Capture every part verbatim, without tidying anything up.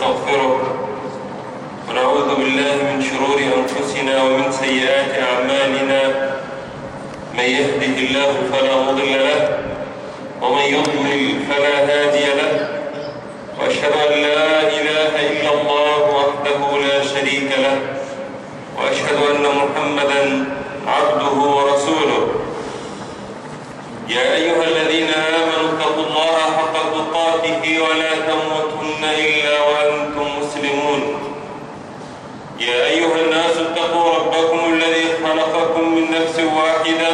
ونستغفره ونعوذ بالله من شرور أنفسنا ومن سيئات أعمالنا. من يهده الله فلا مضل له ومن يضلل فلا هادي له، وأشهد أن لا إله إلا الله وحده لا شريك له، وأشهد أن محمدًا عبده ورسوله. يا أيها الذين آمنوا اتقوا الله حق تقاته ولا تموتن إلا وأنتم مسلمون. يا أيها الناس اتقوا ربكم الذي خلقكم من نفس واحدة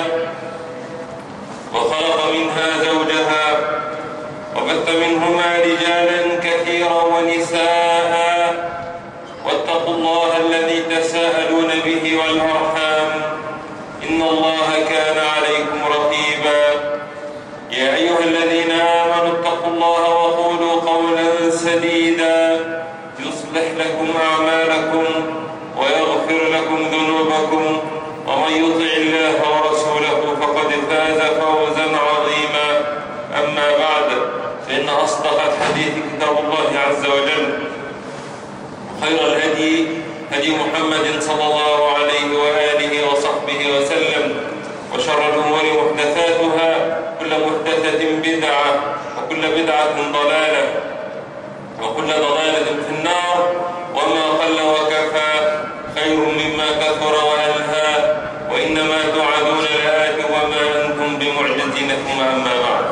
وخلق منها زوجها وبث منهما رجالا كثيرا ونساء، واتقوا الله الذي تساءلون به والأرحام إن الله كان عليكم رقيبا. يا أيها الذين آمنوا اتقوا الله وقولوا قولا سديدا يصلح لكم أعمالكم ويغفر لكم ذنوبكم، ومن يطع الله ورسوله فقد فاز فوزا عظيما. أما بعد، فإن أصدق الحديث كتاب الله عز وجل، خير الهدي هدي محمد صلى الله عليه وآله وصحبه وسلم، وشر الأمور محدثاتها، كل محدثة بدعة وكل بدعة ضلالة وكل ضلالة في النار. وما قل وكفى خير مما كثر وألهى، وإنما توعدون لآت وما أنتم بمعجزين. ثم أما بعد،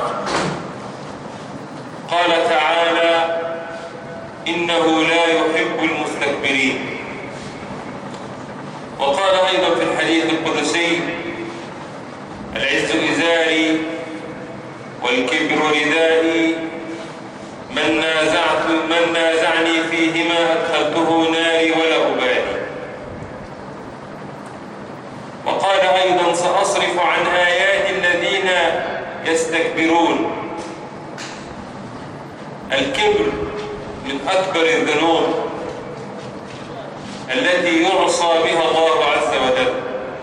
قال تعالى: إنه لا يحب المستكبرين. وقال أيضا في الحديث القدسي: العز إزاري والكبر ردائي، من نازعت من نازعني فيهما أدخلته ناري ولا أبالي. وقال أيضا: سأصرف عن آيات الذين يستكبرون. الكبر من أكبر الذنوب التي يعصى بها الله عز وجل.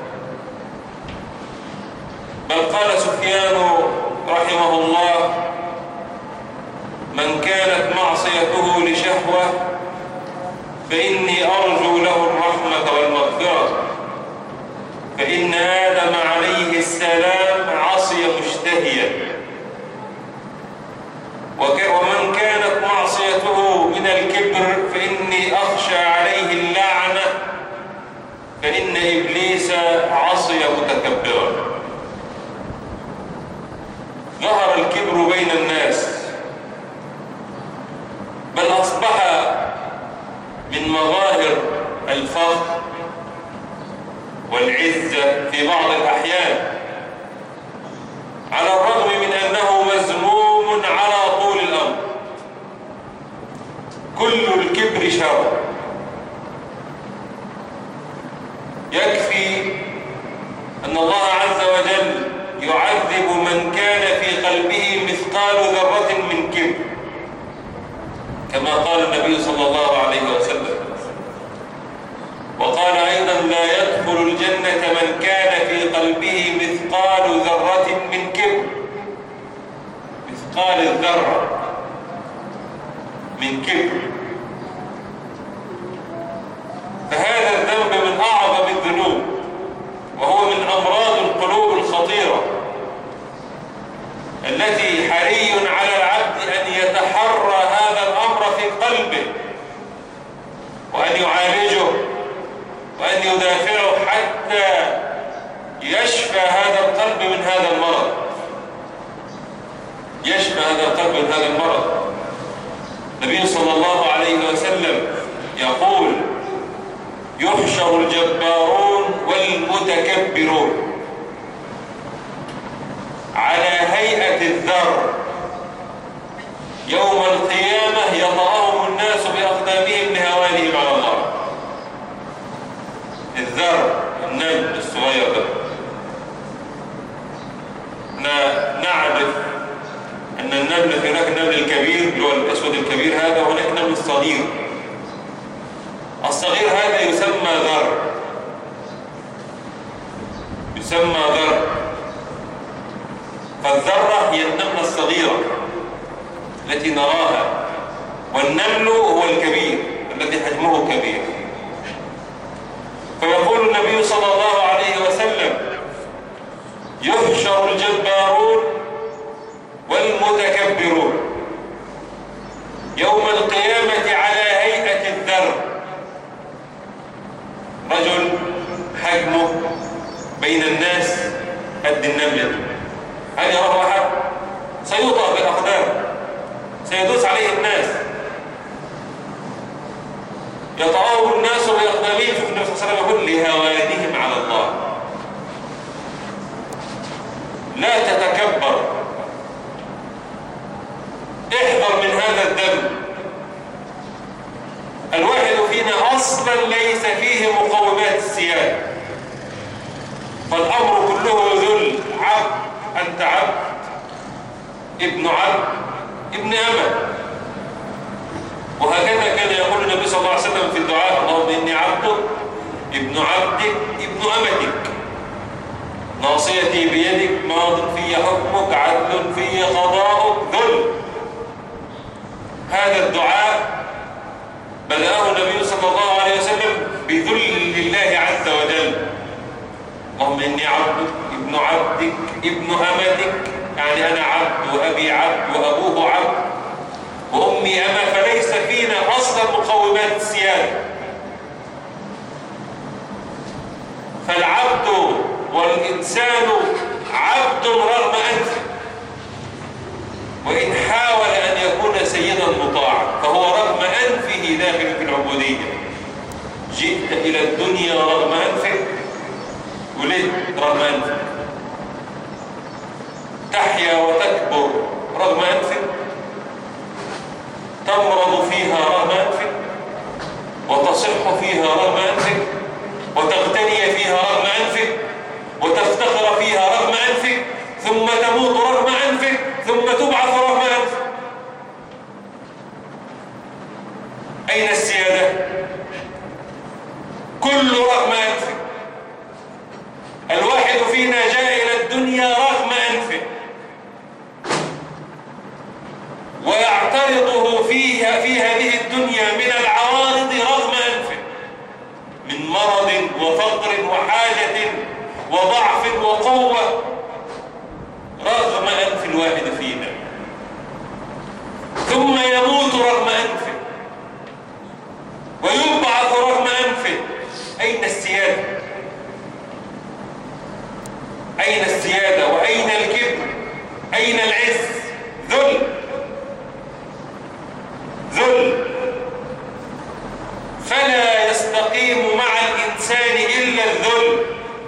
بل قال سفيان رحمه الله: من كانت معصيته لشهوة فإني أرجو له الرحمة والمغفرة، فإن آدم عليه السلام عصي مشتهيا. ومن كانت معصيته من الكبر فإني أخشى عليه اللعنة، فإن إبليس عصي متكبرا. ظهر الكبر بين الناس، بل أصبح من مظاهر الفخر والعزة في بعض الأحيان، على الرغم من أنه مذموم على طول الأمر. كل الكبر شر. يكفي أن الله عز وجل يعذب من كان في قلبه مثقال ذرة من كبر، كما قال النبي صلى الله عليه وسلم. وقال أيضا: لا يدخل الجنة من كان في قلبه مثقال ذرة من كبر. مثقال الذرة من كبر. فهذا الذنب من أعظم الذنوب، وهو من أمراض القلوب الخطيرة التي حري على العبد أن يتحرى هذا الأمر في قلبه، وأن يعالجه، وأن يدافعه حتى يشفى هذا القلب من هذا المرض. يشفى هذا القلب من هذا المرض. النبي صلى الله عليه وسلم يقول: يحشر الجبارون والمتكبرون على هيئة الذر يوم القيامة، يطأهم الناس بأقدامهم لهوانهم على الله. الذر، النمل الصغير ده. نعرف أن النمل، هناك النمل الكبير اللي هو الأسود الكبير هذا، وهناك النمل الصغير. الصغير هذا يسمى ذر، يسمى ذر. فالذرة هي النملة الصغيرة التي نراها، والنمل هو الكبير. الذي حجمه كبير. فيقول النبي صلى الله عليه وسلم: يحشر الجبارون والمتكبرون يوم القيامة على هيئة الذر، رجل حجمه بين الناس قد النملة، هل يراه أحد؟ سيوطأ بالأقدام، سيدوس عليه الناس، يطأه الناس بأقدامهم. شوف النبي صلى الله عليه وسلم يقول: لهوانهم على الله. لا تتكبر، احذر من هذا الذنب. الواحد فينا أصلا ليس فيه مقومات السيادة، فالأمر كله ذل. عبد، أنت عبد، ابن عبد، ابن أمة. وهكذا كان يقول النبي صلى الله عليه وسلم في الدعاء: اللهم إني عبدك ابن عبدك ابن أمتك، ناصيتي بيدك، ماض في حكمك، عدل في قضاؤك، ذل. هذا الدعاء بدأه النبي صلى الله عليه وسلم بذل لله عز وجل. اللهم إني عبدك ابن عبدك ابن أمتك، يعني أنا عبد وأبي عبد وأبوه عبد وأمي أمة، فليس فينا أصلا مقومات السيادة. فالعبد والإنسان عبد رغم أنفه، وإن حاول أن يكون سيدا مطاعا فهو رغم أنفه داخل في العبودية. جئت إلى الدنيا رغم أنفك، ولدت رغم أنفك، تحيا وتكبر رغم أنفك، تمرض فيها رغم أنفك، وتصح فيها رغم أنفك، وتغتني فيها رغم أنفك، وتفتخر فيها رغم أنفك، ثم تموت رغم أنفك، ثم تبعث رغم أنفك. أين السيادة؟ كل رغم أنفك. الواحد فينا جاء إلى الدنيا رغم أنفه، ويعترضه فيها في هذه الدنيا من العوارض رغم أنفه، من مرض وفقر وحاجة وضعف وقوة، رغم أنف الواحد فينا، ثم يموت رغم أنفه ويبعث رغم أنفه. أين السيادة؟ أين السيادة وأين الكبر؟ أين العز؟ ذل، ذل. فلا يستقيم مع الإنسان إلا الذل.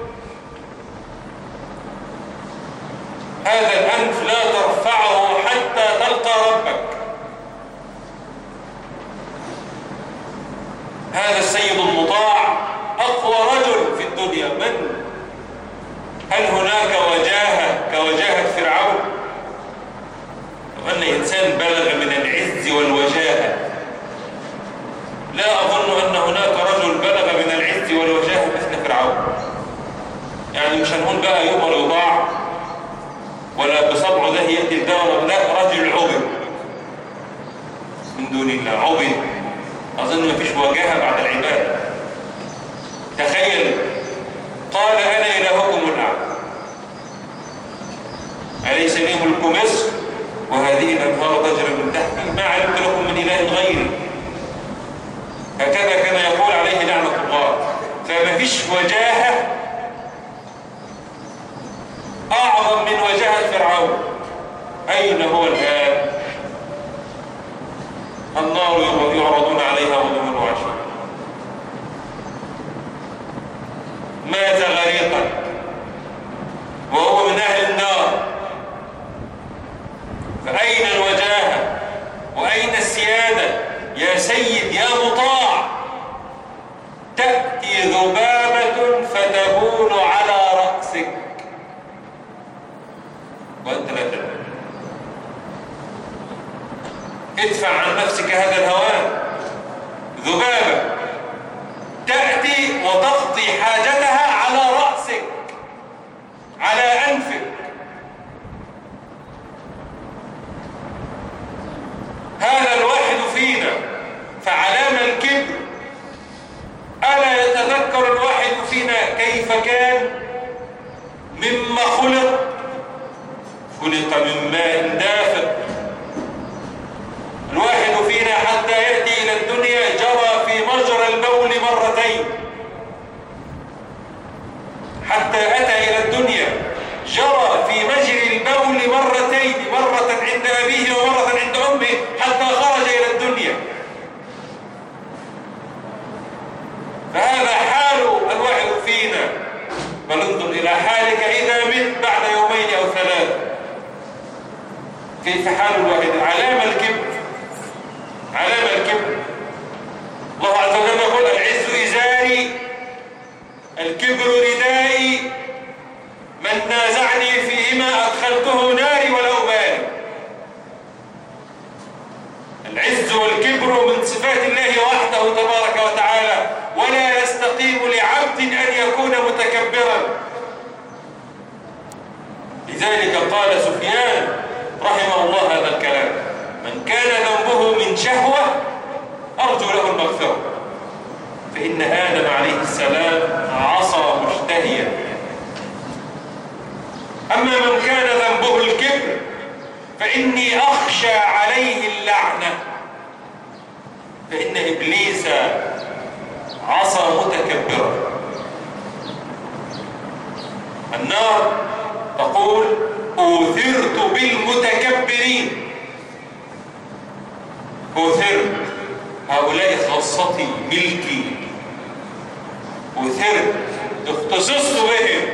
هذا الأنف لا ترفعه حتى تلقى ربك. هذا السيد المطاع أقوى رجل في الدنيا. من؟ هل هناك وجاهة كوجاهة فرعون؟ وأن إنسان بلغ من العز والوجاهة، لا أظن أن هناك رجل بلغ من العز والوجاهة مثل فرعون. يعني مش هنقول بقى يؤمر يطاع ولا بصبع ده يأتي الدار، لا، رجل عبد من دون الله، عبد. أظن ما فيش وجاهة بعد العبادة. تخيل، قال: أنا إلهكم الأعلى، أليس لي ملك مصر وهذه الأنهار تجري من تحتي، ما علمت لكم من إله غيري. هكذا كان يقول عليه لعنة الله. فما فيش وجاهة أعظم من وجاهة فرعون. أين هو الآن؟ النار يعرضون عليها غدوا وعشيا. مات غريقا وهو من أهل النار. فأين الوجاهة وأين السيادة؟ يا سيد يا مطاع، تأتي ذبابة فتبول على رأسك وأنت لا تدري. ادفع عن نفسك هذا الهوان. ذبابة تأتي وتقضي حاجتها على رأسك، على أنفك. هذا الواحد فينا. فعلام الكبر كيف كان، مما خلق، خلق من ماء دافق. الواحد فينا حتى يأتي إلى الدنيا جرى في مجرى البول مرتين، حتى أتى إلى الدنيا جرى في مجرى البول مرتين، مرة عند أبيه ومرة عند أمه حتى خرج إلى الدنيا. فهذا حال الواحد فينا. بل انظر إلى حالك إذا مت بعد يومين أو ثلاث، كيف حال الواحد؟ علامة الكبر، علامة الكبر. الله عز وجل يقول: العز إزاري، الكبر ردائي، من نازعني فيهما أدخلته ناري ولا أبالي. العز والكبر من صفات الله وحده تبارك وتعالى، ولا يستقيم لعبد أن يكون متكبرا. لذلك قال سفيان رحمه الله هذا الكلام: من كان ذنبه من شهوة أرجو له المغفرة، فإن آدم عليه السلام عصى مشتهيا. أما من كان ذنبه الكبر فإني أخشى عليه اللعنة، فإن إبليس عصى متكبرا. النار تقول: أوثرت بالمتكبرين، أوثرت، هؤلاء خاصتي ملكي، أوثرت، اختصصت بهم،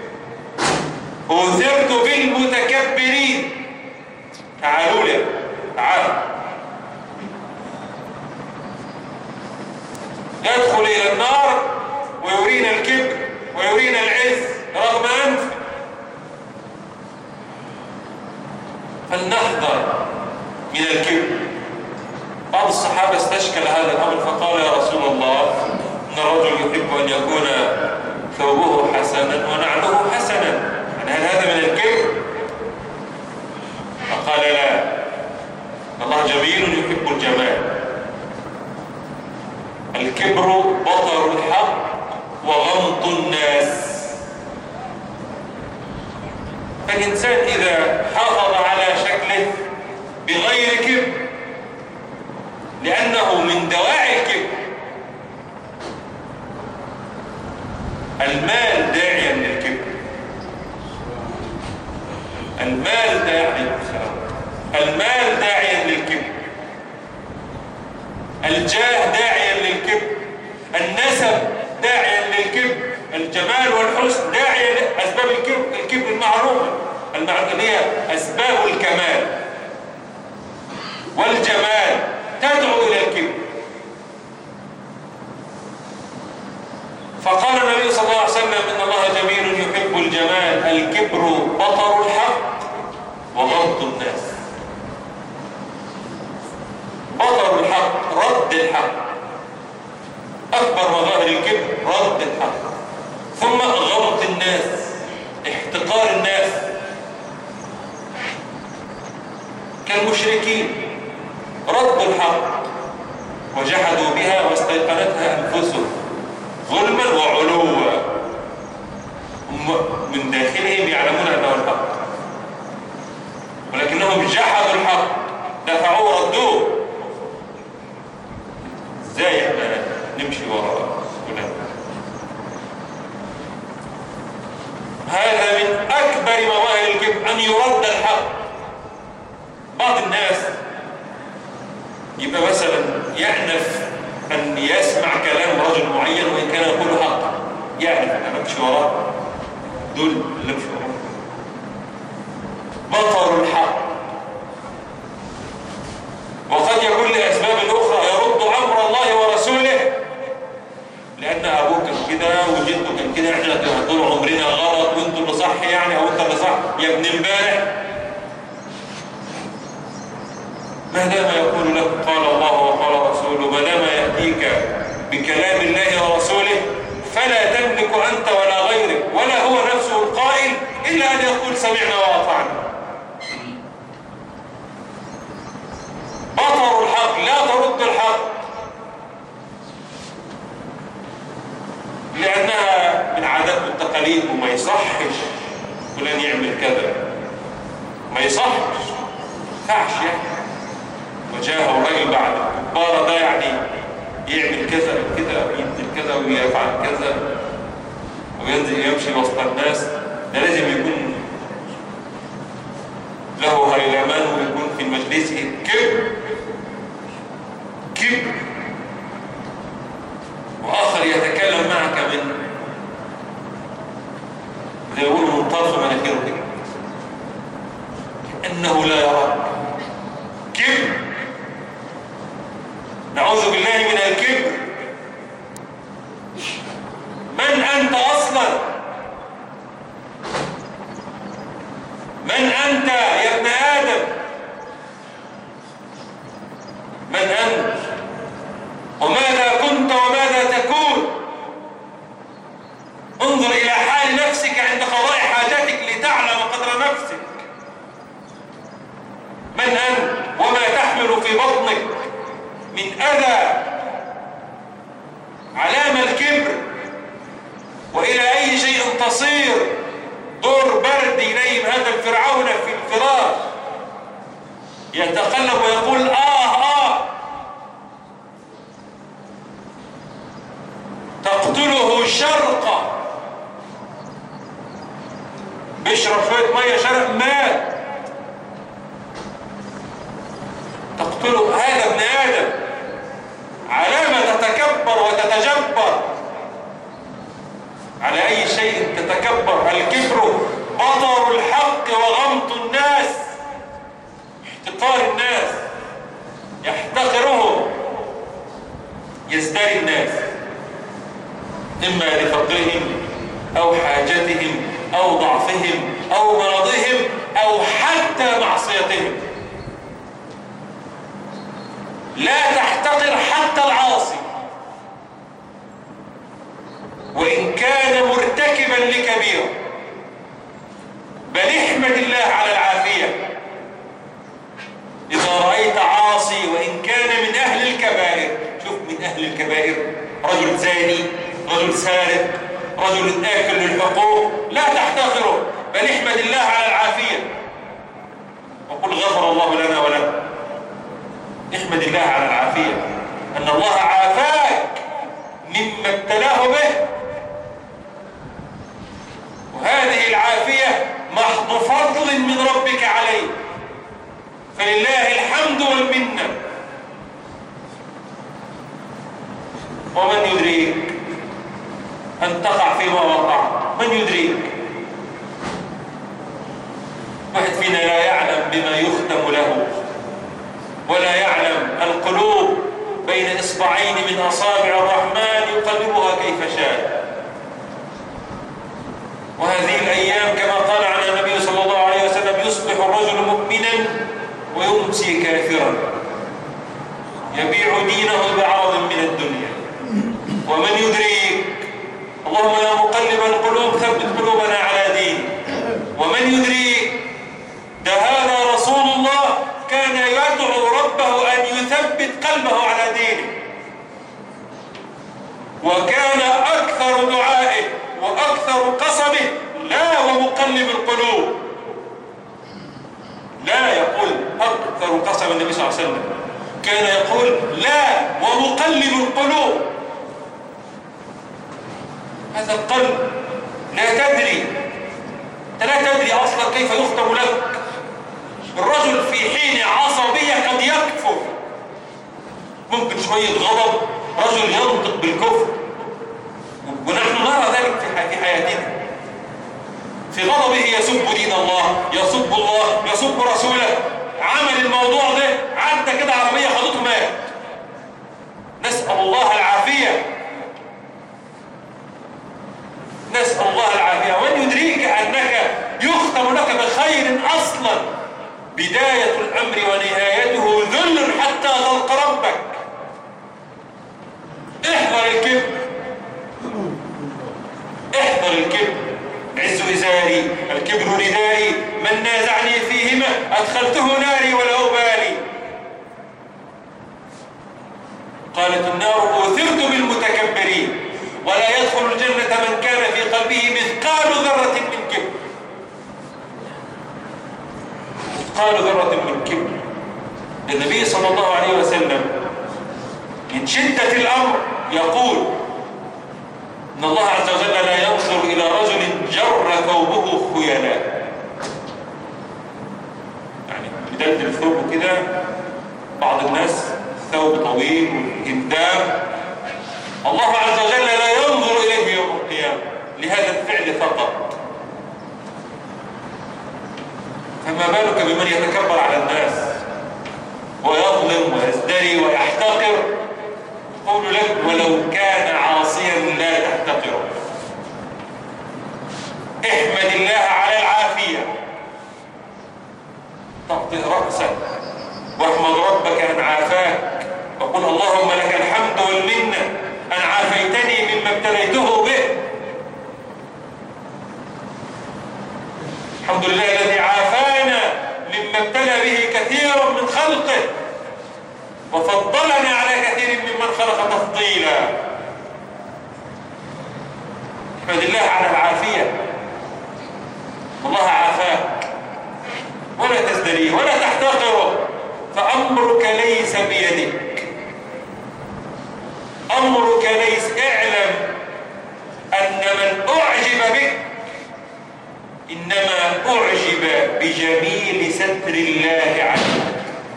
أوثرت بالمتكبرين. تعالوا لي، تعالوا. يدخل إلى النار ويرينا الكبر ويرينا العز رغم أنف. فلنحذر من الكبر. بعض الصحابة استشكل هذا الأمر فقال: يا رسول الله، إن الرجل يحب أن يكون ثوبه حسنا ونعله حسنا، يعني هل هذا من الكبر؟ فقال: لا، الله جميل يحب الجمال. الكبر بطر الحق وغمط الناس. فالإنسان إذا حافظ على شكله بغير كبر، لأنه من دواعي الكبر. المال داعيا للكبر، المال داعيا المال داعيا للكبر، الجاه داعيا للكبر، النسب داعيا للكبر، الجمال والحسن داعيا لأسباب الكبر. الكبر المعروفة المعروفة هي أسباب الكمال والجمال تدعو إلى الكبر. فقال النبي صلى الله عليه وسلم: إن الله جميل يحب الجمال. الكبر بطر الحق وغمط الناس. بطر الحق، رد الحق. أكبر مظاهر الكبر رد الحق. ثم غمط الناس، احتقار الناس كالمشركين، ردوا الحق وجحدوا بها واستيقنتها أنفسهم ظلما وعلوا، من داخلهم يعلمون أنه الحق، ولكنهم جحدوا الحق، دفعوه ردوه. ازاي احنا نمشي وراء فلان؟ هذا من أكبر مظاهر الكبر، أن يرد الحق. بعض الناس يبقى مثلا يأنف أن يسمع كلام رجل معين وإن كان يقول حقا، يأنف أن أمشي وراه، دول اللي مشي وراه. بطر الحق. وقد يكون لأسباب أخرى يرد أمر الله ورسوله، لأن أبوك كان كده وجدك كان كده، احنا طول عمرنا غلط وانتوا اللي صح يعني، أو انت اللي صح يا ابن امبارح. ما دام يقول لك قال الله وقال رسوله، ما دام يأتيك بكلام الله ورسوله، فلا تملك أنت ولا غيرك ولا هو نفسه القائل إلا أن يقول سمعنا وأطعنا. بطر الحق، لا ترد الحق، لأنها من عادات والتقاليد وما يصحش فلان يعمل كذا، ما يصحش، ما ينفعش يعني. وجاءه الراجل بعد الكبارة ده يعني يعمل كذا كذا وينزل كذا ويفعل كذا وينزل يمشي وسط الناس، ده لازم يكون له هيلمان ويكون في مجلسه كبر كبر. وآخر يتكلم معك من زي يقولوا من طرف مناخيره كده كأنه لا يراك. كبر، نعوذ بالله من الكبر. من أنت أصلا؟ من أنت يا ابن آدم؟ من أنت وماذا كنت وماذا تكون؟ انظر إلى حال نفسك عند قضاء حاجتك لتعلم قدر نفسك. من أنت وما تحمل في بطنك من أذى. علامة الكبر. وإلى أي شيء تصير. دور برد ينيم هذا الفرعون في الفراش يتقلب ويقول آه آه. تقتله شرقة، بيشرب شوية مية شرق مات. تقتله هذا ابن آدم. علامة تتكبر وتتجبر. على أي شيء تتكبر. الكبر بطر الحق وغمط الناس، احتقار الناس، يحتقرهم، يزدري الناس إما لفقرهم أو حاجتهم أو ضعفهم أو مرضهم أو حتى معصيتهم. لا تحتقر حتى العاصي وإن كان مرتكبا لكبيرة، بل احمد الله على العافية. إذا رأيت عاصي وإن كان من أهل الكبائر، شوف من أهل الكبائر، رجل زاني، رجل سارق، رجل آكل للحقوق، لا تحتقره بل احمد الله على العافية وقل غفر الله لنا ولكم. احمد الله على العافية، أن الله عافاك مما ابتلاه به، وهذه العافية محض فضل من ربك عليه، فلله الحمد والمنة. ومن يدريك أن تقع فيما وقع؟ من يدريك؟ واحد فينا لا يعلم بما يختم له، ولا يعلم القلوب بين إصبعين من أصابع الرحمن يقلبها كيف شاء. وهذه الأيام كما قال عنها النبي صلى الله عليه وسلم يصبح الرجل مؤمنا ويمسي كافرا يبيع دينه بعرض من الدنيا. ومن يدريك؟ اللهم يا مقلب القلوب ثبت قلوبنا على دينك. ومن يدريك؟ ده هذا رسول الله كان يدعو ربه أن يثبت قلبه على دينه، وكان أكثر دعائه وأكثر قسمه لا ومقلب القلوب. لا يقول أكثر قسم النبي صلى الله عليه وسلم، كان يقول لا ومقلب القلوب. هذا القلب لا تدري، أنت لا تدري أصلا كيف يختم لك. الرجل في حين عصبية قد يكفر، ممكن شوية غضب رجل ينطق بالكفر، ونحن نرى ذلك في حياتنا. في غضبه يسب دين الله، يسب الله، يسب رسوله. عمل الموضوع ده عدى كده عربية خدته مات. نسأل الله العافية، نسأل الله العافية. ومن يدريك أنك يختم لك بخير أصلا، بداية الأمر ونهايته ذل حتى تلقى ربك. احذر الكبر، احذر الكبر. عز إزاري، الكبر ردائي، من نازعني فيهما أدخلته ناري ولا أبالي. قالت النار أثرت بالمتكبرين ولا يدخل الجنة من كان في قلبه قلبه مثقال ذرة من كبر، مثقال ذرة من كبر. النبي صلى الله عليه وسلم من شدة الأمر يقول إن الله عز وجل لا ينظر إلى رجل جر ثوبه خيلاء، يعني بدل ثوبه كده. بعض الناس ثوب طويل وهندام، الله عز وجل لا ينظر إليه يوم القيامة لهذا الفعل فقط، فما بالك بمن يتكبر على الناس ويظلم ويزدري ويحتقر. قول لك ولو كان عاصيا لا تحتقره. احمد الله على العافية، تطئ رأسك واحمد ربك أن عافاك، وقل اللهم لك الحمد والمنة أن عافيتني مما ابتليته به. الحمد لله الذي عافانا مما ابتلى به كثيرا من خلقه وفضلنا على كثير ممن خلق تفضيلا. احمد الله على العافية، والله عافاك، ولا تزدريه ولا تحتقره، فأمرك ليس بيدك، أمرك ليس. اعلم أن من أعجب بك إنما أعجب بجميل ستر الله عليك.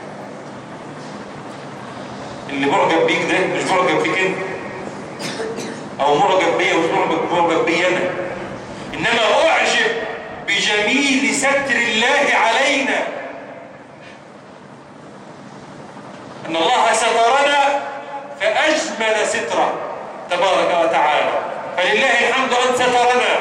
اللي معجب بيك ده مش معجب بيك انت، او معجب بيا مش معجب معجب بي انا، انما اعجب بجميل ستر الله علينا. ان الله سترنا فاجمل ستره تبارك وتعالى، فلله الحمد ان سترنا.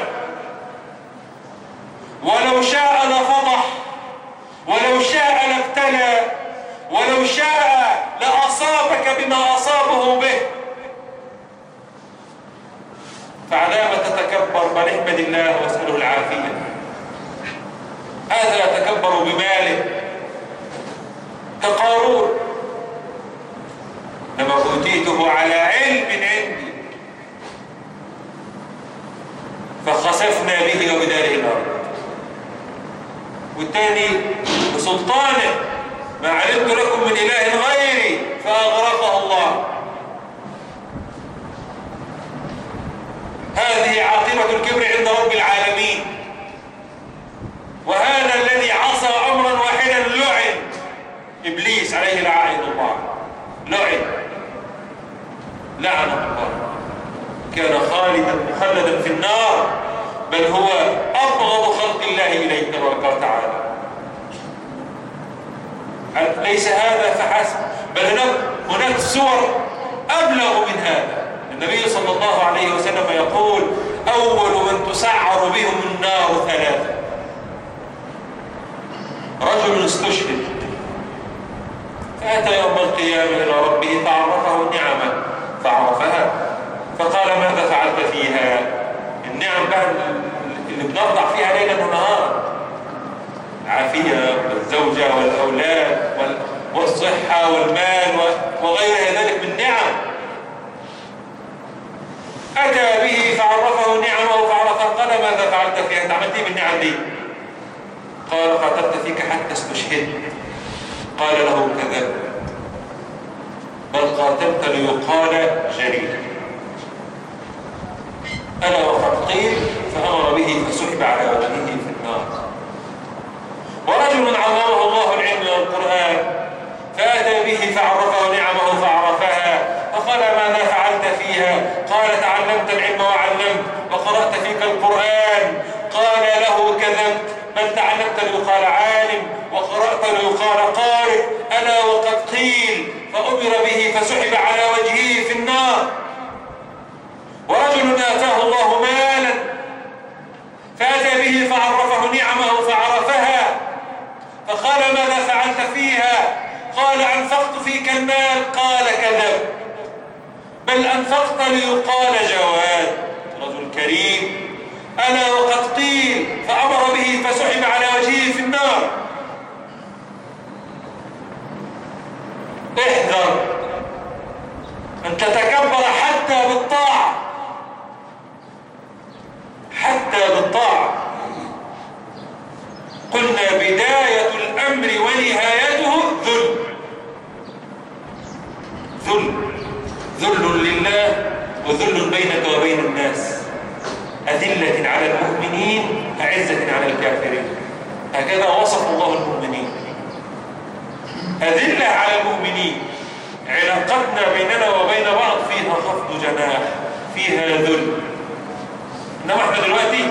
ولو شاء لفضح، ولو شاء لابتلى، ولو شاء لأصابك بما أصابه به. فعلام تتكبر؟ بل احمد الله واسأله العافية. هذا يتكبر بماله كقارون، لما أوتيته على علم عندي فخسفنا به وبداره الأرض. والثاني بسلطانه ما علمت لكم من إله غيري فأغرقه الله. هذه عاقبة الكبر عند رب العالمين. وهذا الذي عصى أمرا واحدا لعن، إبليس عليه لعائن الله، لعن لعنه الله، كان خالدا مخلدا في النار، بل هو أبغض خلق الله إليه تبارك وتعالى. ليس هذا فحسب، بل هناك صور أبلغ من هذا. النبي صلى الله عليه وسلم يقول أول من تسعر بهم النار ثلاثة: رجل استشهد فأتى يوم القيامة إلى ربه فعرفه النعمة فعرفها فقال ماذا فعلت فيها؟ النعم بقى اللي بنرضع فيها ليلا ونهارا، العافية والزوجة والأولاد والصحة والمال وغير ذلك من نعم. أتى به فعرفه نعمه فعرفه قال ماذا فعلت فيها؟ أنت عملت ايه بالنعم دي؟ قال قاتلت فيك حتى استشهدت. قال له كذب، بل قاتلت ليقال جريء. ألا وقد قيل فأمر به فسحب على وجهه في النار. ورجل علمه الله العلم والقرآن فأتى به فعرفه نعمه فعرفها فقال ماذا فعلت فيها؟ قال تعلمت العلم وعلمت وقرأت فيك القرآن. قال له كذبت، بل تعلمت ليقال عالم وقرأت ليقال قارئ. ألا وقد قيل فأمر به فسحب على وجهه في النار. ورجل آتاه الله مالا فأتى به فعرفه نعمه فعرفها فقال ماذا فعلت فيها؟ قال أنفقت فيك المال. قال كذب، بل أنفقت ليقال جواد، رجل كريم. ألا وقد قيل فأمر به فسحب على وجهه في النار. احذر أن تتكبر حتى بالطاعة، ذل لله وذل بينك وبين الناس. أذلة على المؤمنين أعزة على الكافرين. هكذا وصف الله المؤمنين. أذلة على المؤمنين، علاقتنا بيننا وبين بعض فيها خفض جناح، فيها ذل. إنما احنا دلوقتي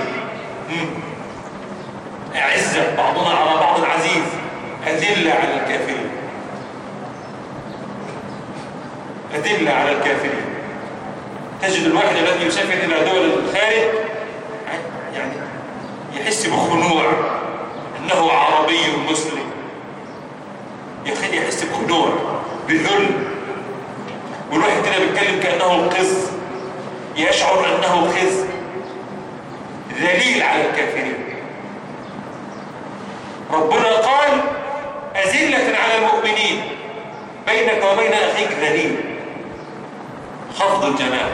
أعزة بعضنا على بعض عزيز، أذلة على الكافرين، أذلة على الكافرين. تجد الواحد الذي يسافر إلى دول الخارج يعني يحس بخنوع أنه عربي مسلم، يحس بخنوع بذل، والواحد كده بيتكلم كأنه قز، يشعر أنه قز ذليل على الكافرين. ربنا قال أذلة على المؤمنين، بينك وبين أخيك ذليل، خفض الجناح،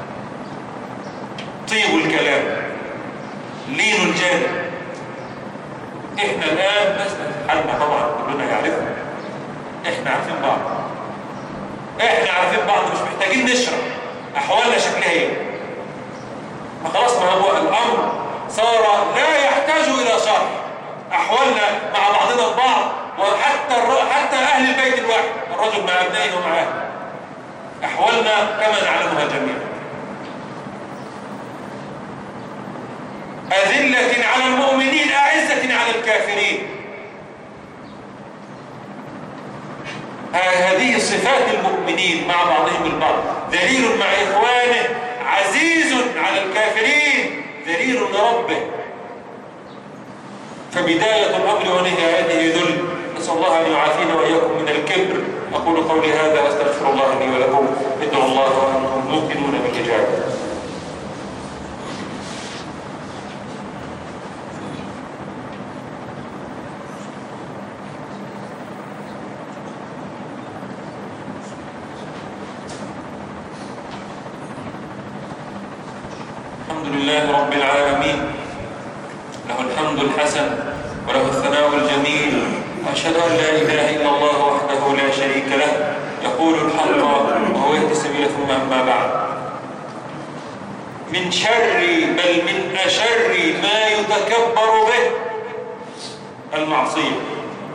طيب الكلام، لين الجانب. احنا الآن مثلا حالنا طبعا كلنا يعرفنا، احنا عارفين بعض، احنا عارفين بعض، مش محتاجين نشرح احوالنا شكلها ايه. ما خلاص، ما هو الامر صار لا يحتاج الى شرح. احوالنا مع بعضنا البعض، وحتى حتى اهل البيت الواحد، الرجل مع ابنائه ومع اهله، احوالنا كما نعلمها جميعا. أذلة على المؤمنين أعزة على الكافرين. هذه صفات المؤمنين مع بعضهم البعض. ذليل مع إخوانه، عزيز على الكافرين، ذليل لربه. فبداية الأمر ونهايته ذل. نسأل الله أن يعافينا وإياكم من الكبر. أقول قولي هذا وأستغفر الله لي ولكم. ادعوا الله وأنتم موقنون بالإجابة. الحمد لله رب العالمين، له الحمد الحسن وله الثناء الجميل، وأشهد أن لا إله إلا الله وحده لا شريك له، يقول الحق وهو يهدي السبيل. ثم أما بعد، من شر بل من أشر ما يتكبر به المعصية.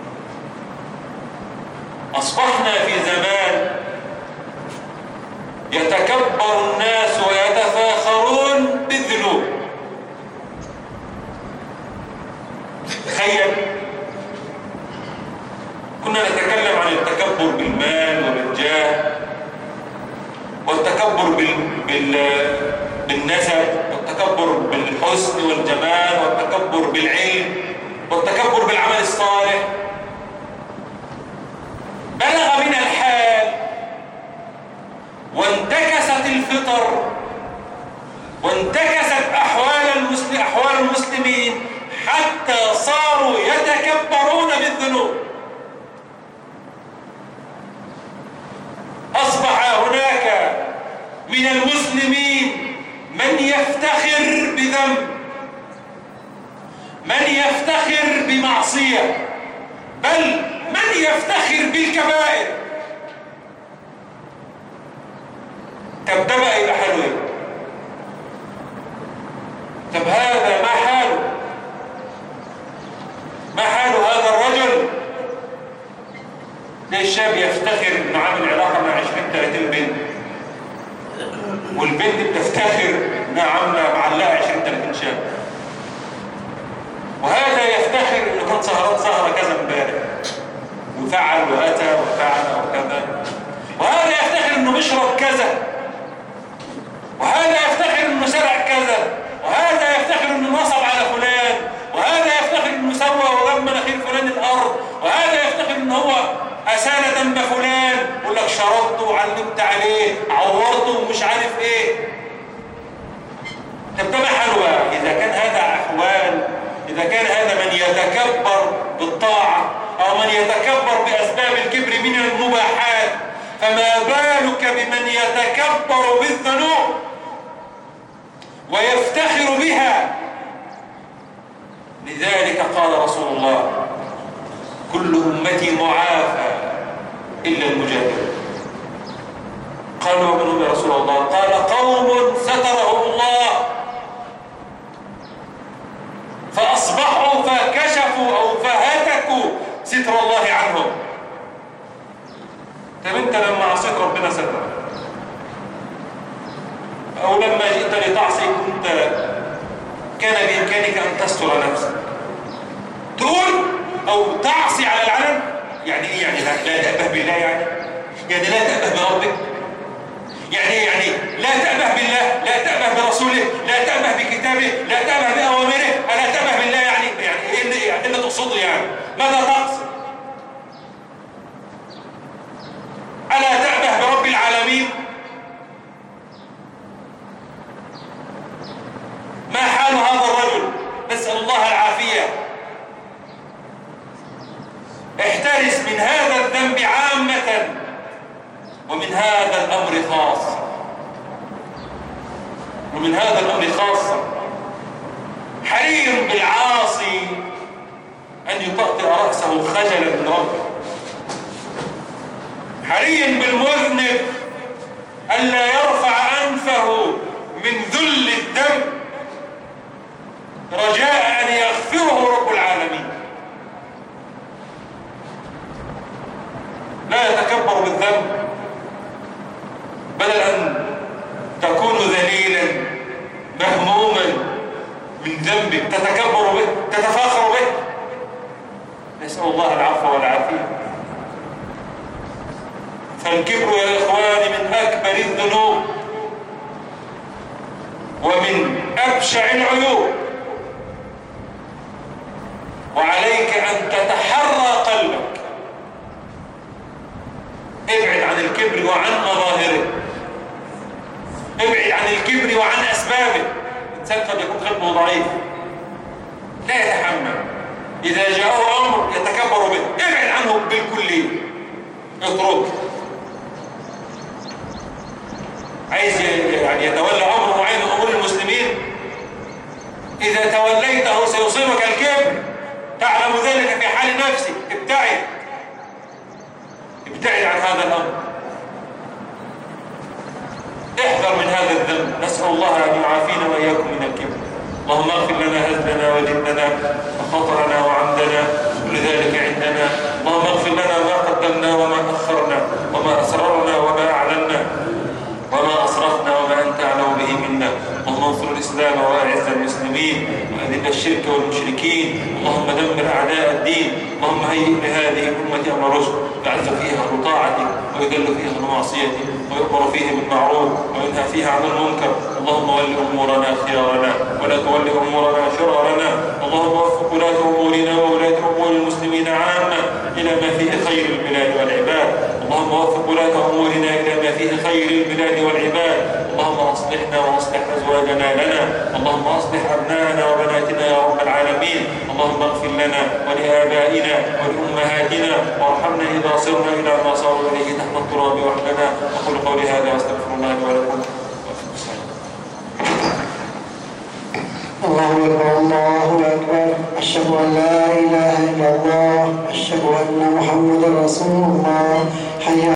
أصبحنا في زمان يتكبر الناس ويتفاخرون بالذنوب. تخيل، كنا نتكلم عن التكبر بالمال وبالجاه، والتكبر بال... بال... بالنسب، والتكبر بالحسن والجمال، والتكبر بالعلم، والتكبر بالعمل الصالح. بلغ بنا الحال وانتكست الفطر وانتكست أحوال المسلم أحوال المسلمين حتى صاروا يتكبرون بالذنوب. أصبح هناك من المسلمين من يفتخر بذنب، من يفتخر بمعصية، بل من يفتخر بالكبائر. طب ده بقى يبقى حاله ايه؟ طب هذا ما حاله؟ ما حال هذا الرجل؟ ده الشاب يفتخر انه عامل علاقه مع عشرين ثلاثين بنت، والبنت بتفتخر انها عامله معلقه عشرين ثلاثين شاب، وهذا يفتخر انه كان سهران سهره كذا امبارح وفعل واتى وفعل وكذا، وهذا يفتخر انه بيشرب كذا، وهذا يفتخر انه سرق كذا، وهذا يفتخر انه نصب على فلان، وهذا يفتخر انه سوى وغم مناخير فلان الارض، وهذا يفتخر انه هو اسال ذنب فلان، يقول لك شرطته وعلمت عليه عورته ومش عارف ايه. طب ده ما حلوه؟ اذا كان هذا احوال، اذا كان هذا من يتكبر بالطاعه او من يتكبر باسباب الكبر من المباحات، فما بالك بمن يتكبر بالذنوب ويفتخر بها. لذلك قال رسول الله: كل أمتي معافى إلا المجاهرون. قالوا ومن هم يا رسول الله؟ قال قوم سترهم الله فأصبحوا فكشفوا أو فهتكوا ستر الله عنهم. طب انت لما عصيت ربنا ستر، أو لما جئت لتعصي كنت كان بإمكانك أن تستر نفسك، تقول أو تعصي على العلن. يعني إيه يعني لا, لا تأبه بالله؟ يعني يعني لا تأبه بربك؟ يعني يعني لا تأبه بالله، لا تأبه برسوله، لا تأبه بكتابه، لا تأبه بأوامره، ألا تأبه بالله؟ يعني يعني إيه اللي, يعني اللي تقصده؟ يعني ماذا تقصد؟ ألا تأبه برب العالمين؟ ما حال هذا الرجل؟ نسأل الله العافية. احترس من هذا الذنب عامة ومن هذا الأمر خاصة، ومن هذا الأمر خاصة. حري بالعاصي أن يطأطئ رأسه خجلا من ربه، حري بالمذنب ألا يرفع أنفه من ذل الذنب رجاء أن يغفره رب العالمين. لا يتكبر بالذنب، بدل أن تكون ذليلا مهموما من ذنبك تتكبر به، تتفاخر به. نسأل الله العفو والعافية. فالكبر يا إخواني من أكبر الذنوب ومن أبشع العيوب، وعليك أن تتحرى قلبك. ابعد عن الكبر وعن مظاهره، ابعد عن الكبر وعن أسبابه. الإنسان قد يكون قلبه ضعيف لا يتحمل، إذا جاءه أمر يتكبر به، ابعد عنه بالكلية، اترك. عايز يعني يتولى أمر معين من أمور المسلمين، إذا توليته سيصيبك الكبر، تعلم ذلك في حال نفسك. ابتعد ابتعد عن هذا الأمر، احذر من هذا الذنب. نسأل الله أن يعافينا وإياكم من الكبر. اللهم اغفر لنا هزلنا وجدنا وخطرنا وعمدنا، كل ذلك عندنا. اللهم اغفر لنا ما قدمنا وما أخرنا وما أسررنا وما أعلنا وما أسرفنا وما أنت أعلم به منا. اللهم انصر الإسلام وأعز المسلمين وأذل الشرك والمشركين. اللهم دمر أعداء الدين. اللهم هيئ لهذه الأمة أمر رشد، يعز فيها أهل طاعتك ويذل فيها أهل معصيتك، ويؤمر فيه بالمعروف وينهى فيها عن المنكر. اللهم ول أمورنا خيارنا ولا تول أمورنا شرارنا. اللهم وفق ولاة أمورنا وولاة أمور المسلمين عامة إلى ما فيه خير البلاد والعباد. اللهم وفق ولاة أمورنا إلى ما فيه خير البلاد والعباد. اللهم أصلحنا وأصلح أزواجنا لنا. اللهم أصلح أبناءنا وبناتنا يا رب العالمين. اللهم اغفر لنا ولآبائنا ولأمهاتنا وارحمنا إذا صرنا إلى ما صاروا إليه تحت التراب